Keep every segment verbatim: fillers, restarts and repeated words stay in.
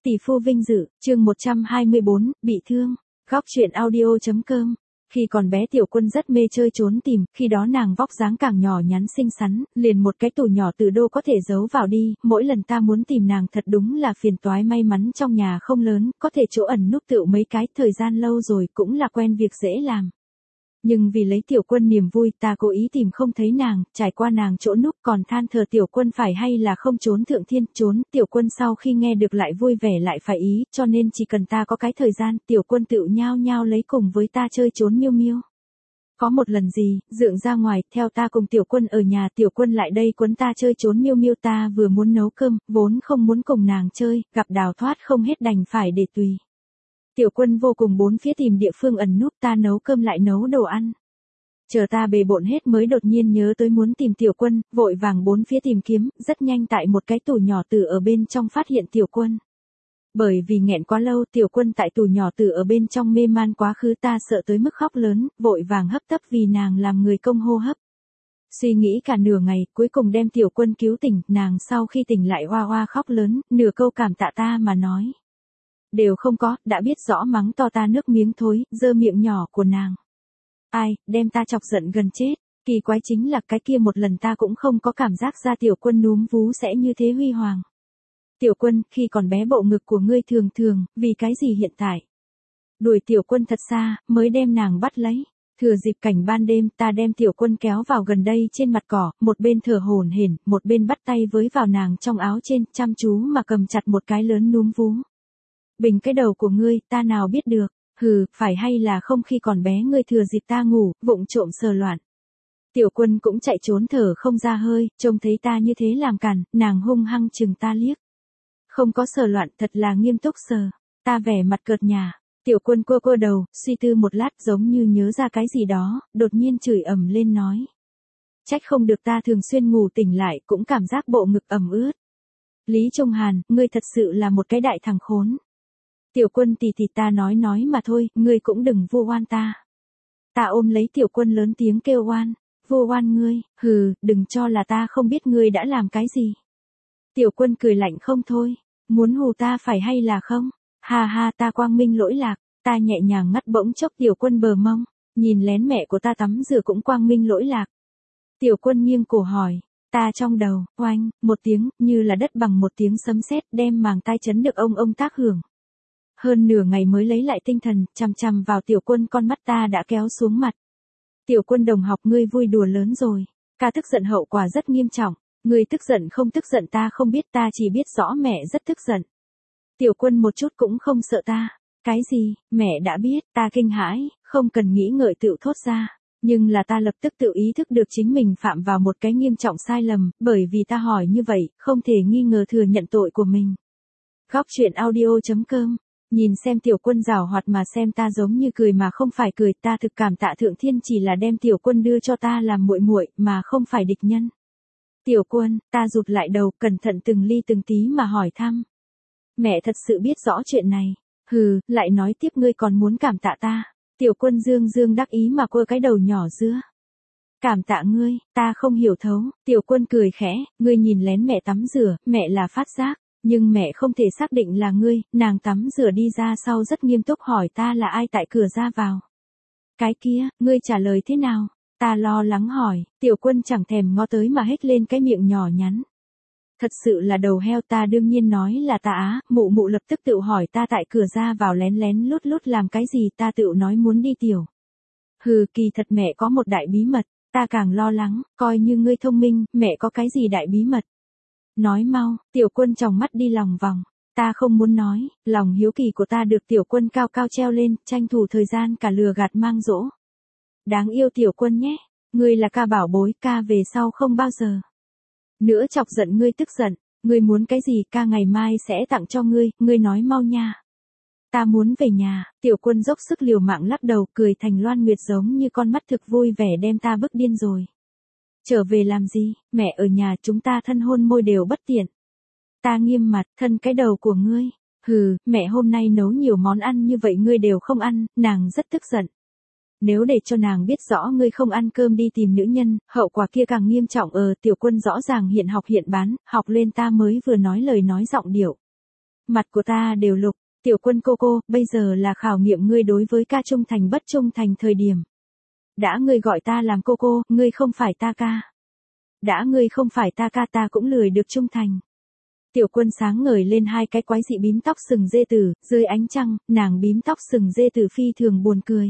Tỷ phu vinh dự, chương một trăm hai mươi bốn, bị thương. Góc truyện audio.com. Khi còn bé Tiểu Quân rất mê chơi trốn tìm, khi đó nàng vóc dáng càng nhỏ nhắn xinh xắn, liền một cái tủ nhỏ từ đô có thể giấu vào đi, mỗi lần ta muốn tìm nàng thật đúng là phiền toái, may mắn trong nhà không lớn, có thể chỗ ẩn núp tựu mấy cái, thời gian lâu rồi cũng là quen việc dễ làm. Nhưng vì lấy Tiểu Quân niềm vui, ta cố ý tìm không thấy nàng, trải qua nàng chỗ núp còn than thở Tiểu Quân phải hay là không trốn thượng thiên, trốn, Tiểu Quân sau khi nghe được lại vui vẻ lại phải ý, cho nên chỉ cần ta có cái thời gian, Tiểu Quân tựu nhao nhao lấy cùng với ta chơi trốn miêu miêu. Có một lần gì, dượng ra ngoài, theo ta cùng Tiểu Quân ở nhà, Tiểu Quân lại đây quấn ta chơi trốn miêu miêu, ta vừa muốn nấu cơm, vốn không muốn cùng nàng chơi, gặp đào thoát không hết đành phải để tùy. Tiểu Quân vô cùng bốn phía tìm địa phương ẩn núp, ta nấu cơm lại nấu đồ ăn. Chờ ta bề bộn hết mới đột nhiên nhớ tới muốn tìm Tiểu Quân, vội vàng bốn phía tìm kiếm, rất nhanh tại một cái tủ nhỏ từ ở bên trong phát hiện Tiểu Quân. Bởi vì nghẹn quá lâu, Tiểu Quân tại tủ nhỏ từ ở bên trong mê man quá khứ, ta sợ tới mức khóc lớn, vội vàng hấp tấp vì nàng làm người công hô hấp. Suy nghĩ cả nửa ngày, cuối cùng đem Tiểu Quân cứu tỉnh, nàng sau khi tỉnh lại oa oa khóc lớn, nửa câu cảm tạ ta mà nói. Đều không có, đã biết rõ mắng to ta nước miếng thối, dơ miệng nhỏ của nàng. Ai, đem ta chọc giận gần chết, kỳ quái chính là cái kia một lần ta cũng không có cảm giác ra Tiểu Quân núm vú sẽ như thế huy hoàng. Tiểu Quân, khi còn bé bộ ngực của ngươi thường thường, vì cái gì hiện tại? Đuổi Tiểu Quân thật xa, mới đem nàng bắt lấy. Thừa dịp cảnh ban đêm, ta đem Tiểu Quân kéo vào gần đây trên mặt cỏ, một bên thở hổn hển, một bên bắt tay với vào nàng trong áo trên, chăm chú mà cầm chặt một cái lớn núm vú. Bình cái đầu của ngươi, ta nào biết được, hừ, phải hay là không, khi còn bé ngươi thừa dịp ta ngủ, vụng trộm sờ loạn. Tiểu Quân cũng chạy trốn thở không ra hơi, trông thấy ta như thế làm cản, nàng hung hăng chừng ta liếc. Không có sờ loạn, thật là nghiêm túc sờ, ta vẻ mặt cợt nhả. Tiểu Quân cua cua đầu, suy tư một lát giống như nhớ ra cái gì đó, đột nhiên chửi ầm lên nói. Trách không được ta thường xuyên ngủ tỉnh lại cũng cảm giác bộ ngực ẩm ướt. Lý Trung Hàn, ngươi thật sự là một cái đại thằng khốn. Tiểu Quân tì tì, ta nói nói mà thôi, ngươi cũng đừng vu oan ta. Ta ôm lấy Tiểu Quân lớn tiếng kêu oan, vu oan ngươi, hừ, đừng cho là ta không biết ngươi đã làm cái gì. Tiểu Quân cười lạnh không thôi, muốn hù ta phải hay là không? Ha ha, ta quang minh lỗi lạc, ta nhẹ nhàng ngắt bỗng chốc Tiểu Quân bờ mông, nhìn lén mẹ của ta tắm rửa cũng quang minh lỗi lạc. Tiểu Quân nghiêng cổ hỏi, ta trong đầu, oanh, một tiếng, như là đất bằng một tiếng sấm sét đem màng tai chấn được ông ông tác hưởng. Hơn nửa ngày mới lấy lại tinh thần, chằm chằm vào Tiểu Quân, con mắt ta đã kéo xuống mặt. Tiểu Quân đồng học, ngươi vui đùa lớn rồi. Ca tức giận hậu quả rất nghiêm trọng. Ngươi tức giận không tức giận ta không biết, ta chỉ biết rõ mẹ rất tức giận. Tiểu Quân một chút cũng không sợ ta. Cái gì, mẹ đã biết, ta kinh hãi, không cần nghĩ ngợi tự thốt ra. Nhưng là ta lập tức tự ý thức được chính mình phạm vào một cái nghiêm trọng sai lầm, bởi vì ta hỏi như vậy, không thể nghi ngờ thừa nhận tội của mình. Góc truyện audio.com. Nhìn xem Tiểu Quân giảo hoạt mà xem ta giống như cười mà không phải cười, ta thực cảm tạ thượng thiên chỉ là đem Tiểu Quân đưa cho ta làm muội muội mà không phải địch nhân. Tiểu Quân, ta rụt lại đầu, cẩn thận từng ly từng tí mà hỏi thăm. Mẹ thật sự biết rõ chuyện này. Hừ, lại nói tiếp, ngươi còn muốn cảm tạ ta. Tiểu Quân dương dương đắc ý mà quơ cái đầu nhỏ giữa. Cảm tạ ngươi, ta không hiểu thấu. Tiểu Quân cười khẽ, ngươi nhìn lén mẹ tắm rửa, mẹ là phát giác. Nhưng mẹ không thể xác định là ngươi, nàng tắm rửa đi ra sau rất nghiêm túc hỏi ta là ai tại cửa ra vào. Cái kia, ngươi trả lời thế nào? Ta lo lắng hỏi, Tiểu Quân chẳng thèm ngó tới mà hết lên cái miệng nhỏ nhắn. Thật sự là đầu heo, ta đương nhiên nói là ta á, mụ mụ lập tức tự hỏi ta tại cửa ra vào lén lén lút lút làm cái gì, ta tự nói muốn đi tiểu. Hừ, kỳ thật mẹ có một đại bí mật, ta càng lo lắng, coi như ngươi thông minh, mẹ có cái gì đại bí mật. Nói mau, Tiểu Quân tròng mắt đi lòng vòng, ta không muốn nói, lòng hiếu kỳ của ta được Tiểu Quân cao cao treo lên, tranh thủ thời gian cả lừa gạt mang dỗ. Đáng yêu Tiểu Quân nhé, ngươi là ca bảo bối, ca về sau không bao giờ nữa chọc giận ngươi tức giận, ngươi muốn cái gì ca ngày mai sẽ tặng cho ngươi, ngươi nói mau nha. Ta muốn về nhà, Tiểu Quân dốc sức liều mạng lắc đầu, cười thành loan nguyệt giống như con mắt thực vui vẻ đem ta bức điên rồi. Trở về làm gì, mẹ ở nhà chúng ta thân hôn môi đều bất tiện. Ta nghiêm mặt, thân cái đầu của ngươi. Hừ, mẹ hôm nay nấu nhiều món ăn như vậy ngươi đều không ăn, nàng rất tức giận. Nếu để cho nàng biết rõ ngươi không ăn cơm đi tìm nữ nhân, hậu quả kia càng nghiêm trọng. Ờ Tiểu Quân rõ ràng hiện học hiện bán, học lên ta mới vừa nói lời nói giọng điệu. Mặt của ta đều lục, Tiểu Quân cô cô, bây giờ là khảo nghiệm ngươi đối với ca trung thành bất trung thành thời điểm. Đã ngươi gọi ta làm cô cô, ngươi không phải ta ca. Đã ngươi không phải ta ca ta cũng lười được trung thành. Tiểu Quân sáng ngời lên hai cái quái dị bím tóc sừng dê tử, dưới ánh trăng, nàng bím tóc sừng dê tử phi thường buồn cười.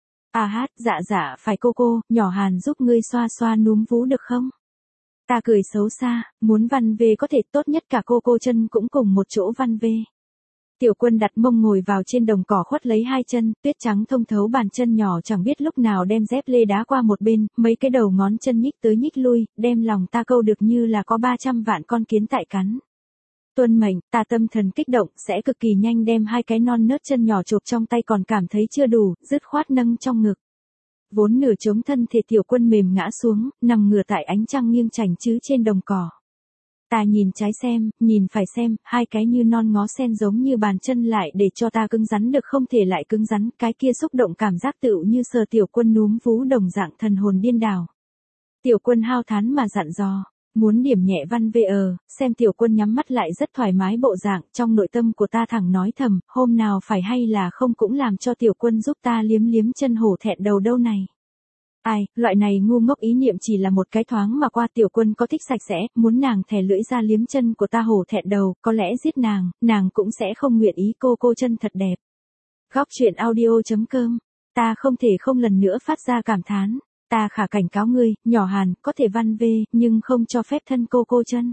À hát, dạ dạ, phải cô cô, nhỏ Hàn giúp ngươi xoa xoa núm vú được không? Ta cười xấu xa, muốn văn về có thể tốt nhất cả cô cô chân cũng cùng một chỗ văn về. Tiểu Quân đặt mông ngồi vào trên đồng cỏ khuất lấy hai chân, tuyết trắng thông thấu bàn chân nhỏ chẳng biết lúc nào đem dép lê đá qua một bên, mấy cái đầu ngón chân nhích tới nhích lui, đem lòng ta câu được như là có ba trăm vạn con kiến tại cắn. Tuân mệnh, ta tâm thần kích động, sẽ cực kỳ nhanh đem hai cái non nớt chân nhỏ chộp trong tay còn cảm thấy chưa đủ, dứt khoát nâng trong ngực. Vốn nửa chống thân thể Tiểu Quân mềm ngã xuống, nằm ngửa tại ánh trăng nghiêng chảnh chứ trên đồng cỏ. Ta nhìn trái xem, nhìn phải xem, hai cái như non ngó sen giống như bàn chân lại để cho ta cứng rắn được không thể lại cứng rắn, cái kia xúc động cảm giác tựu như sờ Tiểu Quân núm vú đồng dạng thần hồn điên đảo. Tiểu Quân hao thán mà dặn dò, muốn điểm nhẹ văn về ờ, xem Tiểu Quân nhắm mắt lại rất thoải mái bộ dạng, trong nội tâm của ta thẳng nói thầm, hôm nào phải hay là không cũng làm cho Tiểu Quân giúp ta liếm liếm chân hổ thẹn đầu đâu này. Ai, loại này ngu ngốc ý niệm chỉ là một cái thoáng mà qua. Tiểu Quân có thích sạch sẽ, muốn nàng thè lưỡi ra liếm chân của ta hổ thẹn đầu, có lẽ giết nàng, nàng cũng sẽ không nguyện ý cô cô chân thật đẹp. Góc truyện audio chấm com, ta không thể không lần nữa phát ra cảm thán, ta khả cảnh cáo ngươi, nhỏ Hàn, có thể văn vê, nhưng không cho phép thân cô cô chân.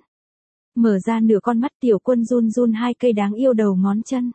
Mở ra nửa con mắt Tiểu Quân run run hai cây đáng yêu đầu ngón chân.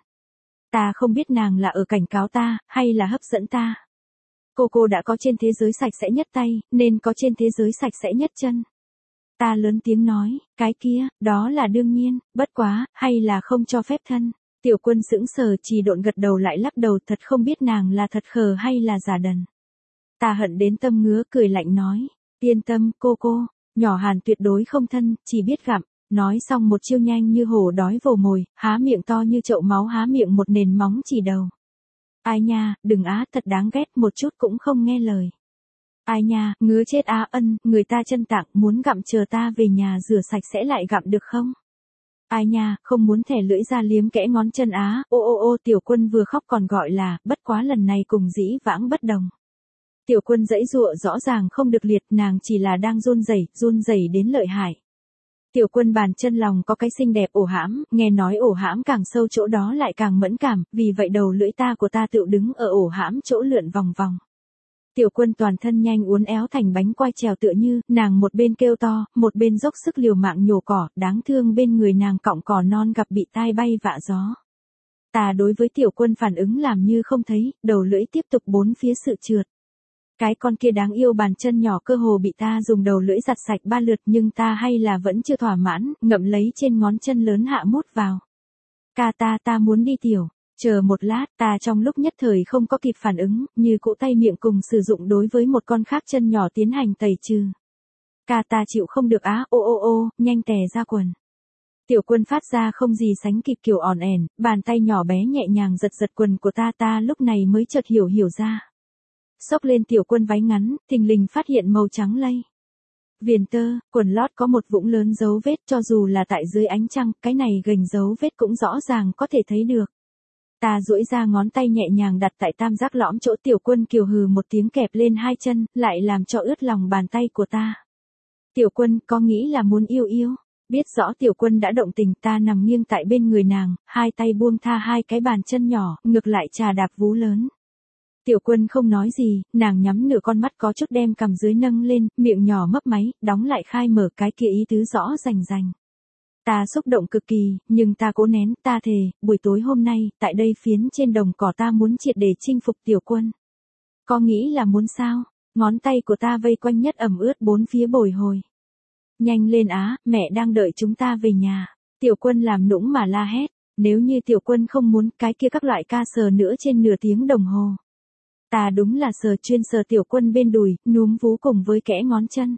Ta không biết nàng là ở cảnh cáo ta, hay là hấp dẫn ta. Cô cô đã có trên thế giới sạch sẽ nhất tay, nên có trên thế giới sạch sẽ nhất chân. Ta lớn tiếng nói, cái kia, đó là đương nhiên, bất quá, hay là không cho phép thân. Tiểu Quân sững sờ trì độn gật đầu lại lắc đầu, thật không biết nàng là thật khờ hay là giả đần. Ta hận đến tâm ngứa cười lạnh nói, yên tâm cô cô, nhỏ Hàn tuyệt đối không thân, chỉ biết gặm. Nói xong một chiêu nhanh như hổ đói vồ mồi, há miệng to như chậu máu há miệng một nền móng chỉ đầu. Ai nha, đừng á, thật đáng ghét, một chút cũng không nghe lời. Ai nha, ngứa chết á, ân, người ta chân tạng, muốn gặm chờ ta về nhà rửa sạch sẽ lại gặm được không? Ai nha, không muốn thẻ lưỡi ra liếm kẽ ngón chân á, ô ô ô. Tiểu Quân vừa khóc còn gọi là, bất quá lần này cùng dĩ vãng bất đồng. Tiểu Quân giãy giụa rõ ràng không được liệt, nàng chỉ là đang run rẩy, run rẩy đến lợi hại. Tiểu Quân bàn chân lòng có cái xinh đẹp ổ hãm, nghe nói ổ hãm càng sâu chỗ đó lại càng mẫn cảm, vì vậy đầu lưỡi ta của ta tựu đứng ở ổ hãm chỗ lượn vòng vòng. Tiểu Quân toàn thân nhanh uốn éo thành bánh quai trèo tựa như, nàng một bên kêu to, một bên dốc sức liều mạng nhổ cỏ, đáng thương bên người nàng cọng cỏ non gặp bị tai bay vạ gió. Ta đối với Tiểu Quân phản ứng làm như không thấy, đầu lưỡi tiếp tục bốn phía sự trượt. Cái con kia đáng yêu bàn chân nhỏ cơ hồ bị ta dùng đầu lưỡi giặt sạch ba lượt, nhưng ta hay là vẫn chưa thỏa mãn, ngậm lấy trên ngón chân lớn hạ mút vào. Ca ta ta muốn đi tiểu, chờ một lát, ta trong lúc nhất thời không có kịp phản ứng, như cỗ tay miệng cùng sử dụng đối với một con khác chân nhỏ tiến hành tẩy trừ. Ca ta chịu không được á, ô ô ô, nhanh tè ra quần. Tiểu Quân phát ra không gì sánh kịp kiểu ỏn ẻn, bàn tay nhỏ bé nhẹ nhàng giật giật quần của ta, ta lúc này mới chợt hiểu hiểu ra. Xốc lên Tiểu Quân váy ngắn, thình lình phát hiện màu trắng lây. Viền tơ, quần lót có một vũng lớn dấu vết, cho dù là tại dưới ánh trăng, cái này gềnh dấu vết cũng rõ ràng có thể thấy được. Ta duỗi ra ngón tay nhẹ nhàng đặt tại tam giác lõm chỗ. Tiểu Quân kiều hừ một tiếng kẹp lên hai chân, lại làm cho ướt lòng bàn tay của ta. Tiểu Quân có nghĩ là muốn yêu yêu, biết rõ Tiểu Quân đã động tình, ta nằm nghiêng tại bên người nàng, hai tay buông tha hai cái bàn chân nhỏ, ngược lại trà đạp vú lớn. Tiểu Quân không nói gì, nàng nhắm nửa con mắt có chút đem cằm dưới nâng lên, miệng nhỏ mấp máy, đóng lại khai mở, cái kia ý tứ rõ rành rành. Ta xúc động cực kỳ, nhưng ta cố nén, ta thề, buổi tối hôm nay, tại đây phiến trên đồng cỏ ta muốn triệt để chinh phục Tiểu Quân. Có nghĩ là muốn sao? Ngón tay của ta vây quanh nhất ẩm ướt bốn phía bồi hồi. Nhanh lên á, mẹ đang đợi chúng ta về nhà. Tiểu Quân làm nũng mà la hét, nếu như Tiểu Quân không muốn, cái kia các loại ca sờ nữa trên nửa tiếng đồng hồ. Ta đúng là sờ chuyên sờ Tiểu Quân bên đùi, núm vú cùng với kẽ ngón chân.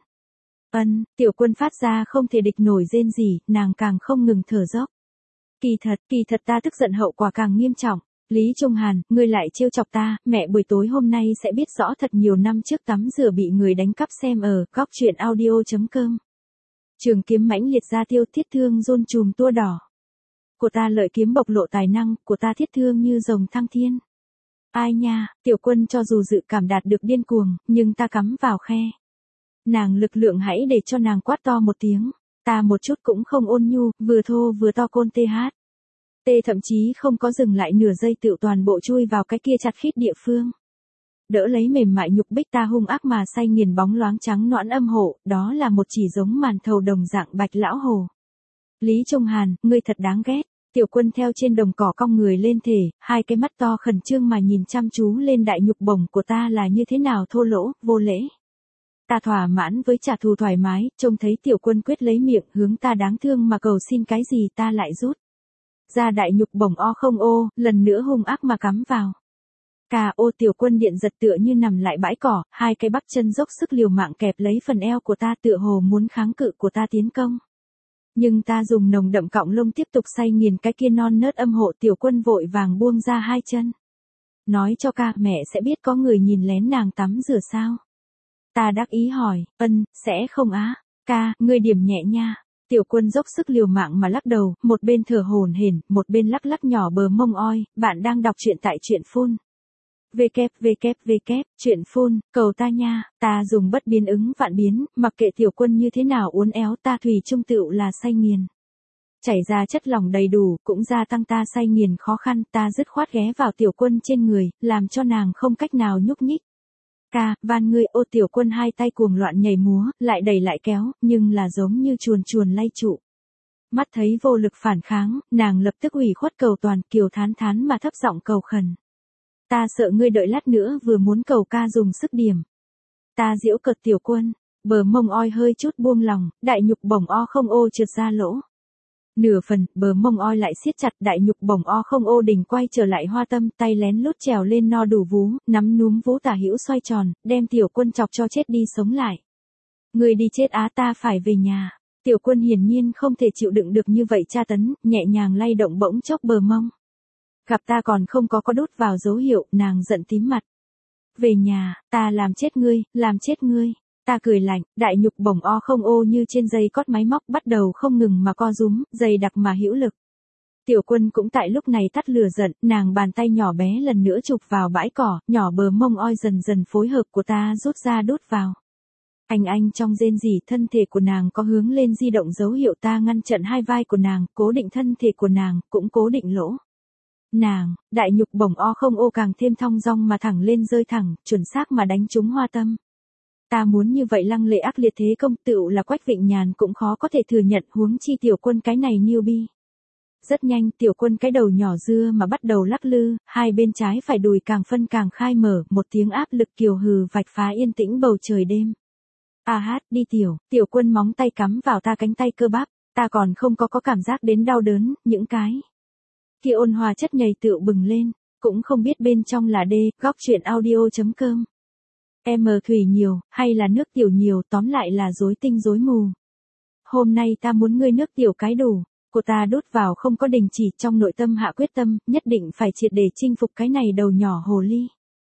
Ân, Tiểu Quân phát ra không thể địch nổi rên rỉ, nàng càng không ngừng thở dốc. Kỳ thật, kỳ thật ta tức giận hậu quả càng nghiêm trọng. Lý Trung Hàn, ngươi lại trêu chọc ta, mẹ buổi tối hôm nay sẽ biết rõ thật nhiều năm trước tắm rửa bị người đánh cắp xem ở góc truyện audio chấm com. Trường kiếm mãnh liệt ra tiêu, thiết thương rôn chùm tua đỏ. của ta lợi kiếm bộc lộ tài năng, của ta thiết thương như rồng thăng thiên. Ai nha, Tiểu Quân cho dù dự cảm đạt được điên cuồng, nhưng ta cắm vào khe. Nàng lực lượng hãy để cho nàng quát to một tiếng, ta một chút cũng không ôn nhu, vừa thô vừa to côn tê hát. Tê thậm chí không có dừng lại nửa giây tựu toàn bộ chui vào cái kia chặt khít địa phương. Đỡ lấy mềm mại nhục bích ta hung ác mà say nghiền bóng loáng trắng nõn âm hộ, đó là một chỉ giống màn thầu đồng dạng bạch lão hồ. Lý Trung Hàn, ngươi thật đáng ghét. Tiểu Quân theo trên đồng cỏ cong người lên thể, hai cái mắt to khẩn trương mà nhìn chăm chú lên đại nhục bổng của ta là như thế nào thô lỗ, vô lễ. Ta thỏa mãn với trả thù thoải mái, trông thấy Tiểu Quân quyết lấy miệng hướng ta đáng thương mà cầu xin cái gì ta lại rút. Ra đại nhục bổng o không ô, lần nữa hung ác mà cắm vào. Cà ô Tiểu Quân điện giật tựa như nằm lại bãi cỏ, hai cái bắp chân dốc sức liều mạng kẹp lấy phần eo của ta tựa hồ muốn kháng cự của ta tiến công. Nhưng ta dùng nồng đậm cọng lông tiếp tục say nghiền cái kia non nớt âm hộ. Tiểu Quân vội vàng buông ra hai chân. Nói cho ca, mẹ sẽ biết có người nhìn lén nàng tắm rửa sao? Ta đắc ý hỏi, ân, sẽ không á. Ca, ngươi điểm nhẹ nha. Tiểu Quân dốc sức liều mạng mà lắc đầu, một bên thở hổn hển, một bên lắc lắc nhỏ bờ mông oi. Bạn đang đọc truyện tại truyện phun. www, chuyện phun, cầu ta nha, ta dùng bất biến ứng vạn biến, mặc kệ Tiểu Quân như thế nào uốn éo ta thủy chung tựu là say nghiền. Chảy ra chất lỏng đầy đủ, cũng gia tăng ta say nghiền khó khăn, ta dứt khoát ghé vào Tiểu Quân trên người, làm cho nàng không cách nào nhúc nhích. Ca, van ngươi ô Tiểu Quân hai tay cuồng loạn nhảy múa, lại đẩy lại kéo, nhưng là giống như chuồn chuồn lay trụ. Mắt thấy vô lực phản kháng, nàng lập tức ủy khuất cầu toàn, kiều thán thán mà thấp giọng cầu khẩn. Ta sợ ngươi đợi lát nữa vừa muốn cầu ca dùng sức điểm. Ta giễu cợt Tiểu Quân, bờ mông oi hơi chút buông lòng, đại nhục bổng o không ô trượt ra lỗ. Nửa phần, bờ mông oi lại siết chặt, đại nhục bổng o không ô đỉnh quay trở lại hoa tâm, tay lén lút trèo lên no đủ vú, nắm núm vú tả hữu xoay tròn, đem Tiểu Quân chọc cho chết đi sống lại. Ngươi đi chết á, ta phải về nhà. Tiểu Quân hiển nhiên không thể chịu đựng được như vậy tra tấn, nhẹ nhàng lay động bỗng chốc bờ mông. Gặp ta còn không có có đút vào dấu hiệu, nàng giận tím mặt. Về nhà, ta làm chết ngươi, làm chết ngươi. Ta cười lạnh, đại nhục bổng o không ô như trên dây cót máy móc bắt đầu không ngừng mà co rúm, dày đặc mà hữu lực. Tiểu Quân cũng tại lúc này tắt lửa giận, nàng bàn tay nhỏ bé lần nữa chụp vào bãi cỏ, nhỏ bờ mông oi dần dần phối hợp của ta rút ra đút vào. Anh anh trong rên rỉ thân thể của nàng có hướng lên di động dấu hiệu, ta ngăn chặn hai vai của nàng, cố định thân thể của nàng, cũng cố định lỗ. Nàng, đại nhục bổng o không ô càng thêm thong dong mà thẳng lên rơi thẳng, chuẩn xác mà đánh trúng hoa tâm. Ta muốn như vậy lăng lệ ác liệt thế công tựu là Quách Vịnh Nhàn cũng khó có thể thừa nhận, huống chi Tiểu Quân cái này newbie. Rất nhanh Tiểu Quân cái đầu nhỏ dưa mà bắt đầu lắc lư, hai bên trái phải đùi càng phân càng khai mở, một tiếng áp lực kiều hừ vạch phá yên tĩnh bầu trời đêm. A hát, đi Tiểu, Tiểu Quân móng tay cắm vào ta cánh tay cơ bắp, ta còn không có có cảm giác đến đau đớn, những cái kia ôn hòa chất nhầy tựu bừng lên, cũng không biết bên trong là D, góc truyện audio chấm com. M thủy nhiều, hay là nước tiểu nhiều, tóm lại là rối tinh rối mù. Hôm nay ta muốn ngươi nước tiểu cái đủ, của ta đút vào không có đình chỉ, trong nội tâm hạ quyết tâm, nhất định phải triệt để chinh phục cái này đầu nhỏ hồ ly.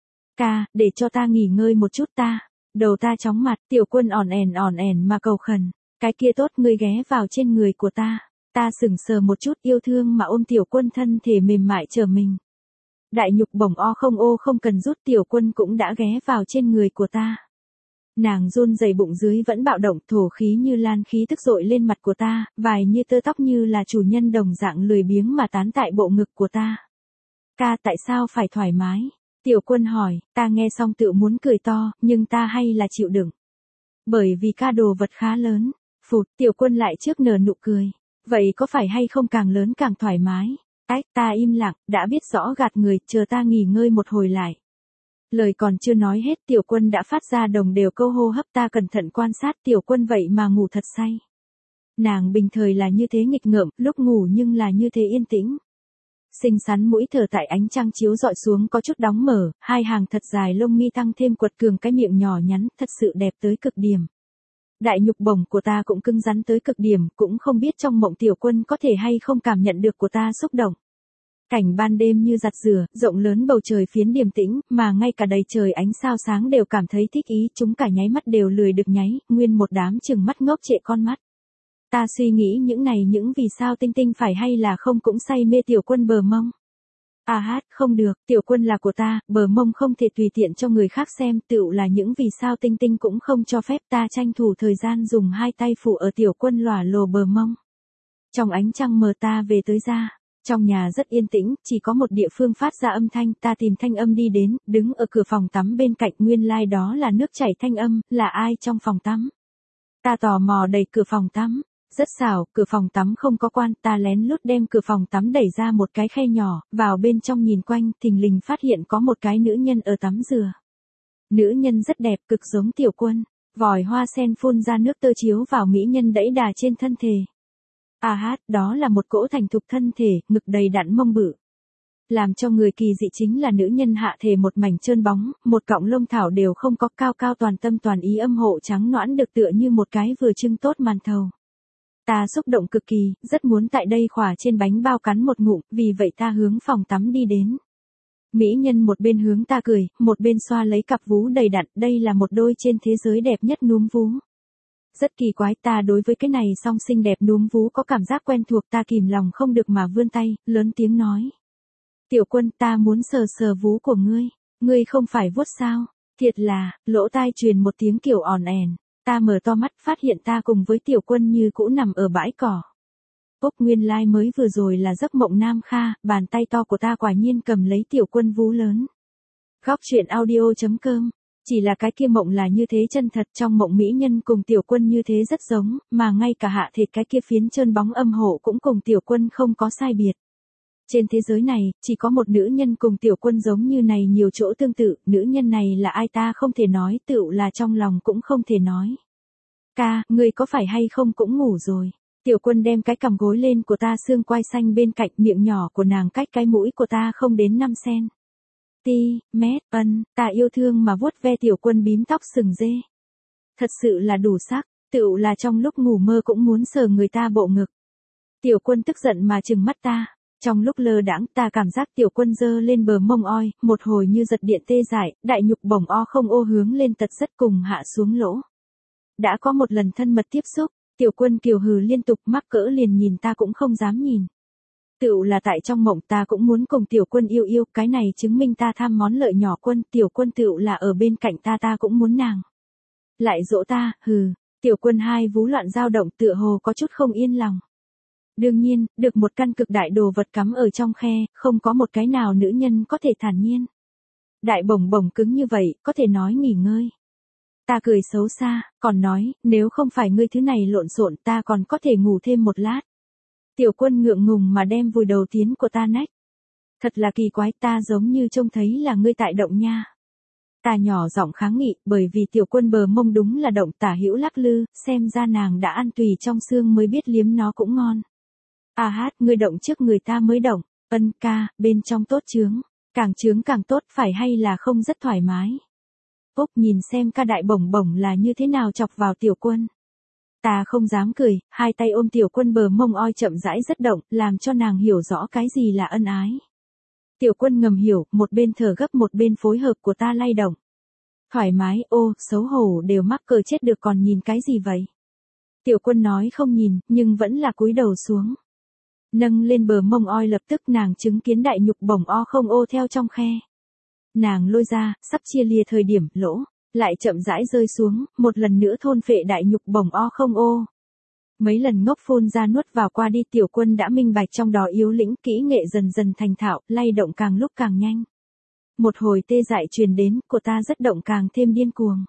Ca, để cho ta nghỉ ngơi một chút ta. Đầu ta chóng mặt, Tiểu Quân ỏn ẻn ỏn ẻn mà cầu khẩn, cái kia tốt ngươi ghé vào trên người của ta. Ta sững sờ một chút, yêu thương mà ôm Tiểu Quân thân thể mềm mại trở mình. Đại nhục bổng o không ô không cần rút, Tiểu Quân cũng đã ghé vào trên người của ta. Nàng run rẩy bụng dưới vẫn bạo động, thổ khí như lan khí tức dội lên mặt của ta, vài như tơ tóc như là chủ nhân đồng dạng lười biếng mà tán tại bộ ngực của ta. Ca, tại sao phải thoải mái? Tiểu Quân hỏi, ta nghe xong tự muốn cười to, nhưng ta hay là chịu đựng. Bởi vì ca đồ vật khá lớn. Phụt, Tiểu Quân lại trước nở nụ cười. Vậy có phải hay không càng lớn càng thoải mái? Ách, ta im lặng, đã biết rõ gạt người, chờ ta nghỉ ngơi một hồi lại. Lời còn chưa nói hết, Tiểu Quân đã phát ra đồng đều câu hô hấp, ta cẩn thận quan sát Tiểu Quân vậy mà ngủ thật say. Nàng bình thời là như thế nghịch ngợm, lúc ngủ nhưng là như thế yên tĩnh. Xinh xắn mũi thở tại ánh trăng chiếu dọi xuống có chút đóng mở, hai hàng thật dài lông mi tăng thêm quật cường cái miệng nhỏ nhắn, thật sự đẹp tới cực điểm. Đại nhục bổng của ta cũng cứng rắn tới cực điểm, cũng không biết trong mộng Tiểu Quân có thể hay không cảm nhận được của ta xúc động. Cảnh ban đêm như giặt rửa, rộng lớn bầu trời phiến điềm tĩnh, mà ngay cả đầy trời ánh sao sáng đều cảm thấy thích ý, chúng cả nháy mắt đều lười được nháy, nguyên một đám chừng mắt ngốc trệ con mắt. Ta suy nghĩ những này những vì sao Tinh Tinh phải hay là không cũng say mê Tiểu Quân bờ mông. À hát, không được, Tiểu Quân là của ta, bờ mông không thể tùy tiện cho người khác xem, tựu là những vì sao Tinh Tinh cũng không cho phép. Ta tranh thủ thời gian dùng hai tay phủ ở Tiểu Quân lỏa lồ bờ mông. Trong ánh trăng mờ ta về tới ra. Trong nhà rất yên tĩnh, chỉ có một địa phương phát ra âm thanh, ta tìm thanh âm đi đến, đứng ở cửa phòng tắm bên cạnh, nguyên lai like đó là nước chảy thanh âm, là ai trong phòng tắm. Ta tò mò đẩy cửa phòng tắm, rất xảo, cửa phòng tắm không có quan, ta lén lút đem cửa phòng tắm đẩy ra một cái khe nhỏ, vào bên trong nhìn quanh, thình lình phát hiện có một cái nữ nhân ở tắm dừa. Nữ nhân rất đẹp, cực giống Tiểu Quân, vòi hoa sen phun ra nước tơ chiếu vào mỹ nhân đẫy đà trên thân thể. À hát, đó là một cỗ thành thục thân thể, ngực đầy đặn mông bự. Làm cho người kỳ dị chính là nữ nhân hạ thể một mảnh trơn bóng, một cọng lông thảo đều không có, cao cao toàn tâm toàn ý âm hộ trắng nõn được tựa như một cái vừa trưng tốt màn thầu. Ta xúc động cực kỳ, rất muốn tại đây khỏa trên bánh bao cắn một ngụm, vì vậy ta hướng phòng tắm đi đến. Mỹ nhân một bên hướng ta cười, một bên xoa lấy cặp vú đầy đặn, đây là một đôi trên thế giới đẹp nhất núm vú. Rất kỳ quái, ta đối với cái này song xinh đẹp núm vú có cảm giác quen thuộc, ta kìm lòng không được mà vươn tay, lớn tiếng nói. Tiểu Quân, ta muốn sờ sờ vú của ngươi, ngươi không phải vuốt sao, thiệt là, lỗ tai truyền một tiếng kiểu òn ẻn, ta mở to mắt phát hiện ta cùng với Tiểu Quân như cũ nằm ở bãi cỏ. Úc, nguyên lai like mới vừa rồi là giấc mộng Nam Kha, bàn tay to của ta quả nhiên cầm lấy Tiểu Quân vú lớn. Góc truyện audio chấm com. Chỉ là cái kia mộng là như thế chân thật, trong mộng mỹ nhân cùng Tiểu Quân như thế rất giống, mà ngay cả hạ thịt cái kia phiến trơn bóng âm hộ cũng cùng Tiểu Quân không có sai biệt. Trên thế giới này, chỉ có một nữ nhân cùng Tiểu Quân giống như này nhiều chỗ tương tự, nữ nhân này là ai ta không thể nói, tựu là trong lòng cũng không thể nói. Ca, ngươi có phải hay không cũng ngủ rồi. Tiểu Quân đem cái cằm gối lên của ta, xương quai xanh bên cạnh, miệng nhỏ của nàng cách cái mũi của ta không đến năm xen. Ti, mét, ân, ta yêu thương mà vuốt ve Tiểu Quân bím tóc sừng dê. Thật sự là đủ sắc, tựu là trong lúc ngủ mơ cũng muốn sờ người ta bộ ngực. Tiểu Quân tức giận mà trừng mắt ta, trong lúc lơ đãng ta cảm giác Tiểu Quân giơ lên bờ mông oi, một hồi như giật điện tê dại, đại nhục bổng o không ô hướng lên tật rất cùng hạ xuống lỗ. Đã có một lần thân mật tiếp xúc, Tiểu Quân kiều hừ liên tục, mắc cỡ liền nhìn ta cũng không dám nhìn. Tựu là tại trong mộng ta cũng muốn cùng Tiểu Quân yêu yêu, cái này chứng minh ta tham món lợi nhỏ Quân, Tiểu Quân tựu là ở bên cạnh ta ta cũng muốn nàng. Lại dỗ ta, hừ, Tiểu Quân hai vú loạn dao động tựa hồ có chút không yên lòng. Đương nhiên, được một căn cực đại đồ vật cắm ở trong khe, không có một cái nào nữ nhân có thể thản nhiên. Đại bổng bổng cứng như vậy, có thể nói nghỉ ngơi. Ta cười xấu xa, còn nói, nếu không phải ngươi thứ này lộn xộn ta còn có thể ngủ thêm một lát. Tiểu Quân ngượng ngùng mà đem vùi đầu tiến của ta nách. Thật là kỳ quái, ta giống như trông thấy là ngươi tại động nha. Ta nhỏ giọng kháng nghị, bởi vì Tiểu Quân bờ mông đúng là động tả hữu lắc lư, xem ra nàng đã ăn tùy trong xương mới biết liếm nó cũng ngon. À hát, ngươi động trước người ta mới động, ân ca, bên trong tốt chướng, càng chướng càng tốt, phải hay là không rất thoải mái. Úc, nhìn xem ca đại bổng bổng là như thế nào chọc vào Tiểu Quân. Ta không dám cười, hai tay ôm Tiểu Quân bờ mông oi chậm rãi rất động, làm cho nàng hiểu rõ cái gì là ân ái. Tiểu Quân ngầm hiểu, một bên thở gấp một bên phối hợp của ta lay động. Thoải mái, ô, xấu hổ đều mắc cờ chết được còn nhìn cái gì vậy? Tiểu Quân nói không nhìn, nhưng vẫn là cúi đầu xuống. Nâng lên bờ mông oi lập tức nàng chứng kiến đại nhục bổng o không ô theo trong khe. Nàng lôi ra, sắp chia lìa thời điểm, lỗ, lại chậm rãi rơi xuống, một lần nữa thôn phệ đại nhục bổng o không ô. Mấy lần ngốc phun ra nuốt vào qua đi, Tiểu Quân đã minh bạch trong đó yếu lĩnh, kỹ nghệ dần dần thành thạo, lay động càng lúc càng nhanh. Một hồi tê dại truyền đến, của ta rất động càng thêm điên cuồng.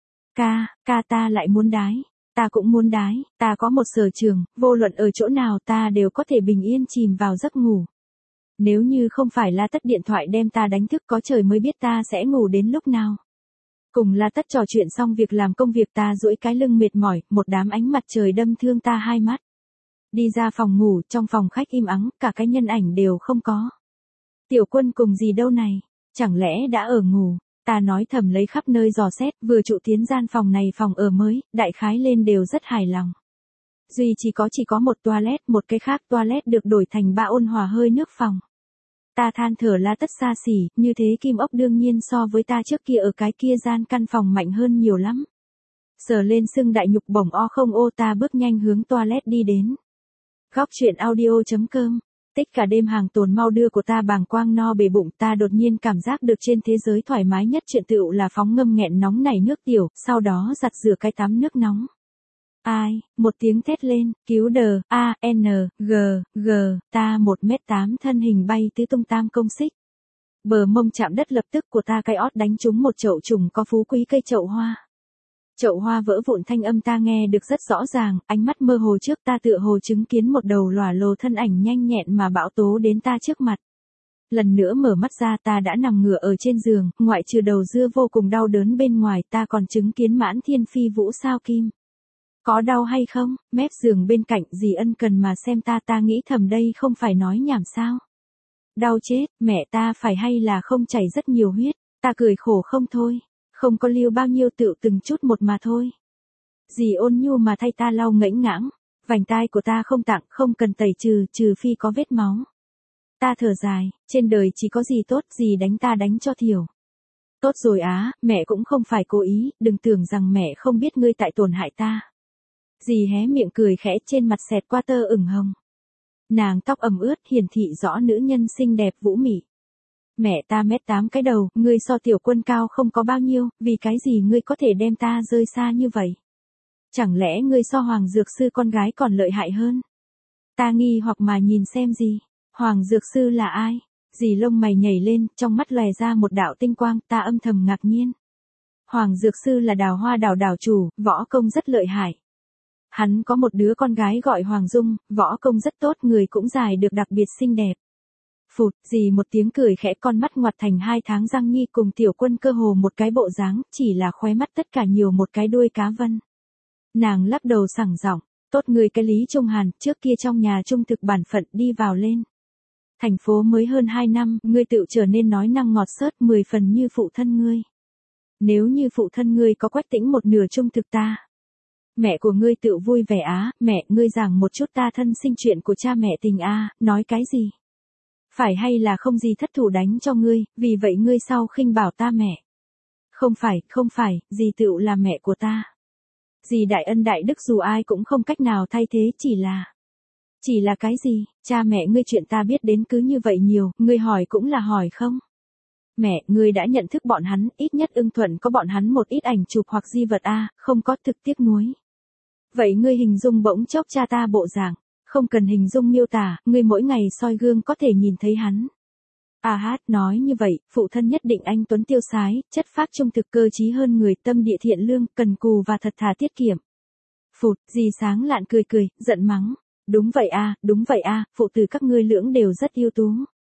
Ca, ca ta lại muốn đái. Ta cũng muốn đái, ta có một sở trường, vô luận ở chỗ nào ta đều có thể bình yên chìm vào giấc ngủ. Nếu như không phải La Tất điện thoại đem ta đánh thức có trời mới biết ta sẽ ngủ đến lúc nào. Cùng La Tất trò chuyện xong việc làm công việc ta duỗi cái lưng mệt mỏi, một đám ánh mặt trời đâm thương ta hai mắt. Đi ra phòng ngủ, trong phòng khách im ắng, cả cái nhân ảnh đều không có. Tiểu Quân cùng gì đâu này, chẳng lẽ đã ở ngủ. Ta nói thầm lấy khắp nơi dò xét, vừa trụ tiến gian phòng này phòng ở mới, đại khái lên đều rất hài lòng. Duy chỉ có chỉ có một toilet, một cái khác toilet được đổi thành ba ôn hòa hơi nước phòng. Ta than thở La Tất xa xỉ, như thế kim ốc đương nhiên so với ta trước kia ở cái kia gian căn phòng mạnh hơn nhiều lắm. Sờ lên sưng đại nhục bổng o không ô ta bước nhanh hướng toilet đi đến. Góc truyện audio.com. Tích cả đêm hàng tồn mau đưa của ta bàng quang no bề bụng, ta đột nhiên cảm giác được trên thế giới thoải mái nhất chuyện tựu là phóng ngâm nghẹn nóng nảy nước tiểu, sau đó giặt rửa cái tắm nước nóng. Ai, một tiếng thét lên, cứu đờ, A, N, G, G, ta một mét tám thân hình bay tứ tung tam công xích. Bờ mông chạm đất lập tức của ta cái ót đánh trúng một chậu trùng có phú quý cây chậu hoa. Chậu hoa vỡ vụn thanh âm ta nghe được rất rõ ràng, ánh mắt mơ hồ trước ta tựa hồ chứng kiến một đầu lòa lồ thân ảnh nhanh nhẹn mà bão tố đến ta trước mặt. Lần nữa mở mắt ra ta đã nằm ngửa ở trên giường, ngoại trừ đầu dưa vô cùng đau đớn bên ngoài ta còn chứng kiến mãn thiên phi vũ sao kim. Có đau hay không, mép giường bên cạnh dì ân cần mà xem ta ta nghĩ thầm đây không phải nói nhảm sao. Đau chết, mẹ ta phải hay là không chảy rất nhiều huyết, ta cười khổ không thôi. Không có lưu bao nhiêu tựu từng chút một mà thôi. Dì ôn nhu mà thay ta lau ngẫnh ngãng, vành tai của ta không tặng, không cần tẩy trừ, trừ phi có vết máu. Ta thở dài, trên đời chỉ có gì tốt, gì đánh ta đánh cho thiểu. Tốt rồi á, mẹ cũng không phải cố ý, đừng tưởng rằng mẹ không biết ngươi tại tổn hại ta. Dì hé miệng cười khẽ trên mặt xẹt qua tơ ửng hồng. Nàng tóc ẩm ướt hiển thị rõ nữ nhân xinh đẹp vũ mị. Mẹ ta mét tám cái đầu, ngươi so tiểu quân cao không có bao nhiêu, vì cái gì ngươi có thể đem ta rơi xa như vậy? Chẳng lẽ ngươi so Hoàng Dược Sư con gái còn lợi hại hơn? Ta nghi hoặc mà nhìn xem gì? Hoàng Dược Sư là ai? Dì lông mày nhảy lên, trong mắt lòe ra một đạo tinh quang, ta âm thầm ngạc nhiên. Hoàng Dược Sư là Đào Hoa đảo đảo chủ, võ công rất lợi hại. Hắn có một đứa con gái gọi Hoàng Dung, võ công rất tốt, người cũng dài được đặc biệt xinh đẹp. Phụt, dì một tiếng cười khẽ con mắt ngoặt thành hai tháng răng nhi cùng tiểu quân cơ hồ một cái bộ dáng, chỉ là khóe mắt tất cả nhiều một cái đuôi cá vân. Nàng lắc đầu sảng giọng, tốt người cái Lý Trung Hàn, trước kia trong nhà trung thực bản phận đi vào lên. Thành phố mới hơn hai năm, ngươi tự trở nên nói năng ngọt xớt mười phần như phụ thân ngươi. Nếu như phụ thân ngươi có Quách Tĩnh một nửa trung thực ta. Mẹ của ngươi tự vui vẻ á, mẹ ngươi giảng một chút ta thân sinh chuyện của cha mẹ tình a, nói cái gì? Phải hay là không gì thất thủ đánh cho ngươi, vì vậy ngươi sau khinh bảo ta mẹ. Không phải, không phải, dì tựu là mẹ của ta. Dì đại ân đại đức dù ai cũng không cách nào thay thế, chỉ là... Chỉ là cái gì, cha mẹ ngươi chuyện ta biết đến cứ như vậy nhiều, ngươi hỏi cũng là hỏi không? Mẹ, ngươi đã nhận thức bọn hắn, ít nhất ưng thuận có bọn hắn một ít ảnh chụp hoặc di vật a, không có thực tiếc nuối. Vậy ngươi hình dung bỗng chốc cha ta bộ dạng. Không cần hình dung miêu tả, ngươi mỗi ngày soi gương có thể nhìn thấy hắn. A hát nói như vậy, phụ thân nhất định anh tuấn tiêu sái, chất phác trung thực cơ trí hơn người, tâm địa thiện lương, cần cù và thật thà tiết kiệm. Phụt, dì sáng lạn cười cười, giận mắng. Đúng vậy a, đúng vậy a, phụ tử các ngươi lưỡng đều rất ưu tú.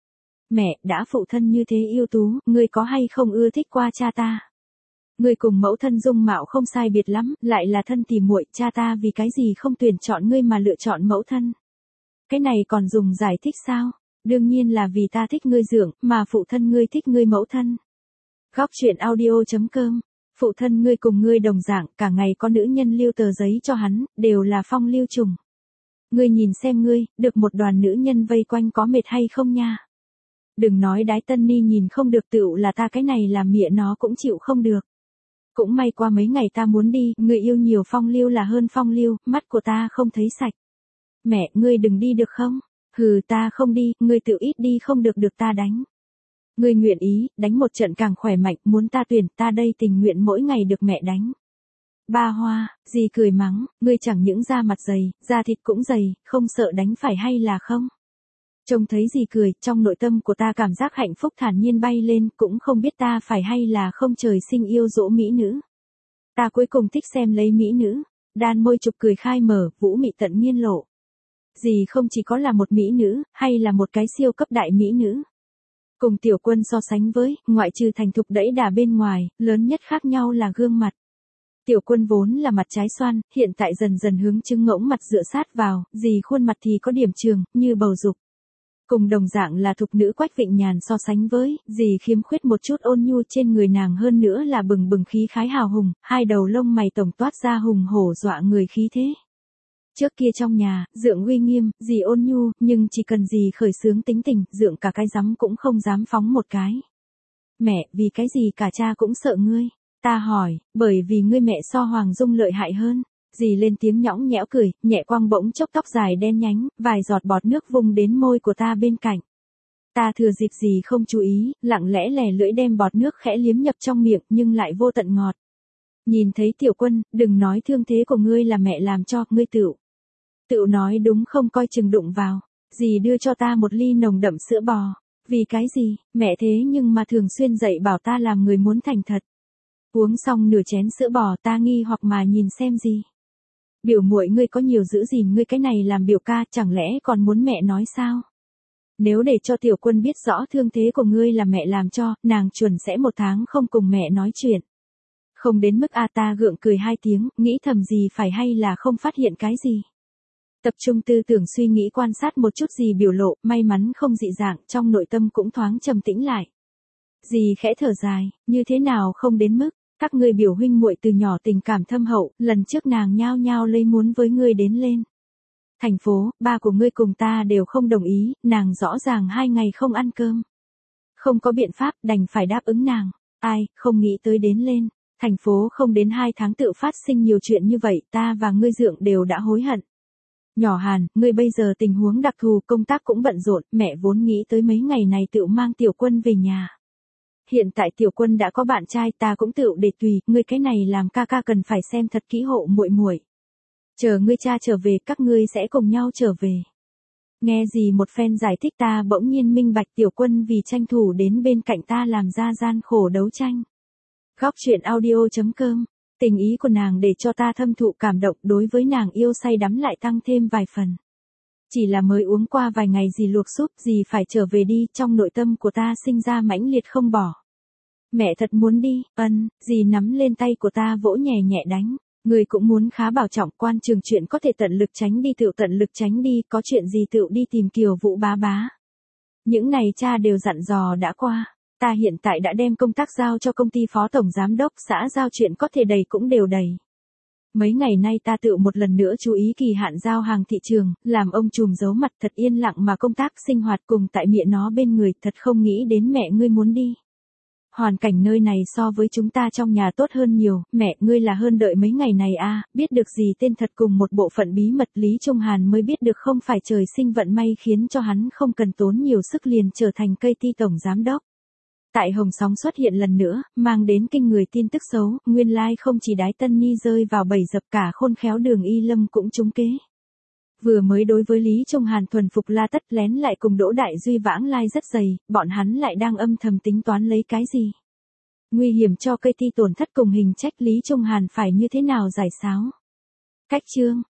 Mẹ, đã phụ thân như thế ưu tú, ngươi có hay không ưa thích qua cha ta? Ngươi cùng mẫu thân dung mạo không sai biệt lắm, lại là thân tỉ muội, cha ta vì cái gì không tuyển chọn ngươi mà lựa chọn mẫu thân? Cái này còn dùng giải thích sao? Đương nhiên là vì ta thích ngươi dưỡng, mà phụ thân ngươi thích ngươi mẫu thân. Góc truyện audio.com. Phụ thân ngươi cùng ngươi đồng dạng, cả ngày có nữ nhân lưu tờ giấy cho hắn, đều là phong lưu trùng. Ngươi nhìn xem ngươi, được một đoàn nữ nhân vây quanh có mệt hay không nha? Đừng nói đái tân ni nhìn không được tựu là ta cái này làm mịa nó cũng chịu không được. Cũng may qua mấy ngày ta muốn đi, người yêu nhiều phong lưu là hơn phong lưu, mắt của ta không thấy sạch. Mẹ, ngươi đừng đi được không? Hừ, ta không đi, ngươi tự ít đi không được được ta đánh. Ngươi nguyện ý, đánh một trận càng khỏe mạnh, muốn ta tuyển, ta đây tình nguyện mỗi ngày được mẹ đánh. Ba Hoa, dì cười mắng, ngươi chẳng những da mặt dày, da thịt cũng dày, không sợ đánh phải hay là không? Trông thấy dì cười, trong nội tâm của ta cảm giác hạnh phúc thản nhiên bay lên, cũng không biết ta phải hay là không trời sinh yêu dỗ mỹ nữ. Ta cuối cùng thích xem lấy mỹ nữ, đan môi chụp cười khai mở, vũ mị tận nhiên lộ. Dì không chỉ có là một mỹ nữ, hay là một cái siêu cấp đại mỹ nữ. Cùng tiểu quân so sánh với, ngoại trừ thành thục đẫy đà bên ngoài, lớn nhất khác nhau là gương mặt. Tiểu quân vốn là mặt trái xoan, hiện tại dần dần hướng trứng ngỗng mặt dựa sát vào, dì khuôn mặt thì có điểm trường, như bầu dục. Cùng đồng dạng là thục nữ Quách Vịnh Nhàn so sánh với, dì khiếm khuyết một chút ôn nhu trên người nàng hơn nữa là bừng bừng khí khái hào hùng, hai đầu lông mày tổng toát ra hùng hổ dọa người khí thế. Trước kia trong nhà, dượng uy nghiêm, dì ôn nhu, nhưng chỉ cần dì khởi sướng tính tình, dượng cả cái giấm cũng không dám phóng một cái. Mẹ, vì cái gì cả cha cũng sợ ngươi. Ta hỏi, bởi vì ngươi mẹ so Hoàng Dung lợi hại hơn. Dì lên tiếng nhõng nhẽo cười, nhẹ quăng bỗng chốc tóc dài đen nhánh, vài giọt bọt nước vung đến môi của ta bên cạnh. Ta thừa dịp gì không chú ý, lặng lẽ lè lưỡi đem bọt nước khẽ liếm nhập trong miệng nhưng lại vô tận ngọt. Nhìn thấy Tiểu Quân, đừng nói thương thế của ngươi là mẹ làm cho, ngươi tựu. Tựu nói đúng không coi chừng đụng vào. Dì đưa cho ta một ly nồng đậm sữa bò. Vì cái gì, mẹ thế nhưng mà thường xuyên dạy bảo ta làm người muốn thành thật. Uống xong nửa chén sữa bò ta nghi hoặc mà nhìn xem gì. Biểu muội ngươi có nhiều giữ gìn ngươi cái này làm biểu ca chẳng lẽ còn muốn mẹ nói sao? Nếu để cho Tiểu Quân biết rõ thương thế của ngươi là mẹ làm cho, nàng chuẩn sẽ một tháng không cùng mẹ nói chuyện. Không đến mức a ta gượng cười hai tiếng, nghĩ thầm gì phải hay là không phát hiện cái gì. Tập trung tư tưởng suy nghĩ quan sát một chút gì biểu lộ, may mắn không dị dạng, trong nội tâm cũng thoáng trầm tĩnh lại. Dì khẽ thở dài, như thế nào không đến mức, các ngươi biểu huynh muội từ nhỏ tình cảm thâm hậu, lần trước nàng nhao nhao lấy muốn với ngươi đến lên. Thành phố, ba của ngươi cùng ta đều không đồng ý, nàng rõ ràng hai ngày không ăn cơm. Không có biện pháp, đành phải đáp ứng nàng. Ai, không nghĩ tới đến lên. Thành phố không đến hai tháng tự phát sinh nhiều chuyện như vậy, ta và ngươi dượng đều đã hối hận. Nhỏ Hàn, ngươi bây giờ tình huống đặc thù, công tác cũng bận rộn, mẹ vốn nghĩ tới mấy ngày này tự mang Tiểu Quân về nhà. Hiện tại Tiểu Quân đã có bạn trai, ta cũng tự để tùy, ngươi cái này làm ca ca cần phải xem thật kỹ hộ muội muội. Chờ ngươi cha trở về, các ngươi sẽ cùng nhau trở về. Nghe gì một phen giải thích ta bỗng nhiên minh bạch Tiểu Quân vì tranh thủ đến bên cạnh ta làm ra gian khổ đấu tranh. Góc truyện audio chấm com, tình ý của nàng để cho ta thâm thụ cảm động, đối với nàng yêu say đắm lại tăng thêm vài phần. Chỉ là mới uống qua vài ngày gì luộc súp, gì phải trở về đi, trong nội tâm của ta sinh ra mãnh liệt không bỏ. Mẹ thật muốn đi, ân, dì nắm lên tay của ta vỗ nhẹ nhẹ đánh. Người cũng muốn khá bảo trọng, quan trường chuyện có thể tận lực tránh đi tựu tận lực tránh đi, có chuyện gì tựu đi tìm Kiều Vũ bá bá. Những này cha đều dặn dò đã qua. Ta hiện tại đã đem công tác giao cho công ty phó tổng giám đốc, xã giao chuyện có thể đầy cũng đều đầy. Mấy ngày nay ta tự một lần nữa chú ý kỳ hạn giao hàng thị trường, làm ông trùm giấu mặt thật yên lặng mà công tác sinh hoạt cùng tại miệng nó bên người, thật không nghĩ đến mẹ ngươi muốn đi. Hoàn cảnh nơi này so với chúng ta trong nhà tốt hơn nhiều, mẹ ngươi là hơn đợi mấy ngày này a, biết được gì tên thật cùng một bộ phận bí mật Lý Trung Hàn mới biết được không phải trời sinh vận may khiến cho hắn không cần tốn nhiều sức liền trở thành cây ti tổng giám đốc. Tại Hồng Sóng xuất hiện lần nữa, mang đến kinh người tin tức xấu, nguyên lai like không chỉ Đái Tân Ni rơi vào bẫy dập, cả khôn khéo Đường Y Lâm cũng trúng kế. Vừa mới đối với Lý Trung Hàn thuần phục la tất lén lại cùng Đỗ Đại Duy vãng lai rất dày, bọn hắn lại đang âm thầm tính toán lấy cái gì. Nguy hiểm cho cây ti tổn thất cùng hình trách Lý Trung Hàn phải như thế nào giải sáo. Cách chương.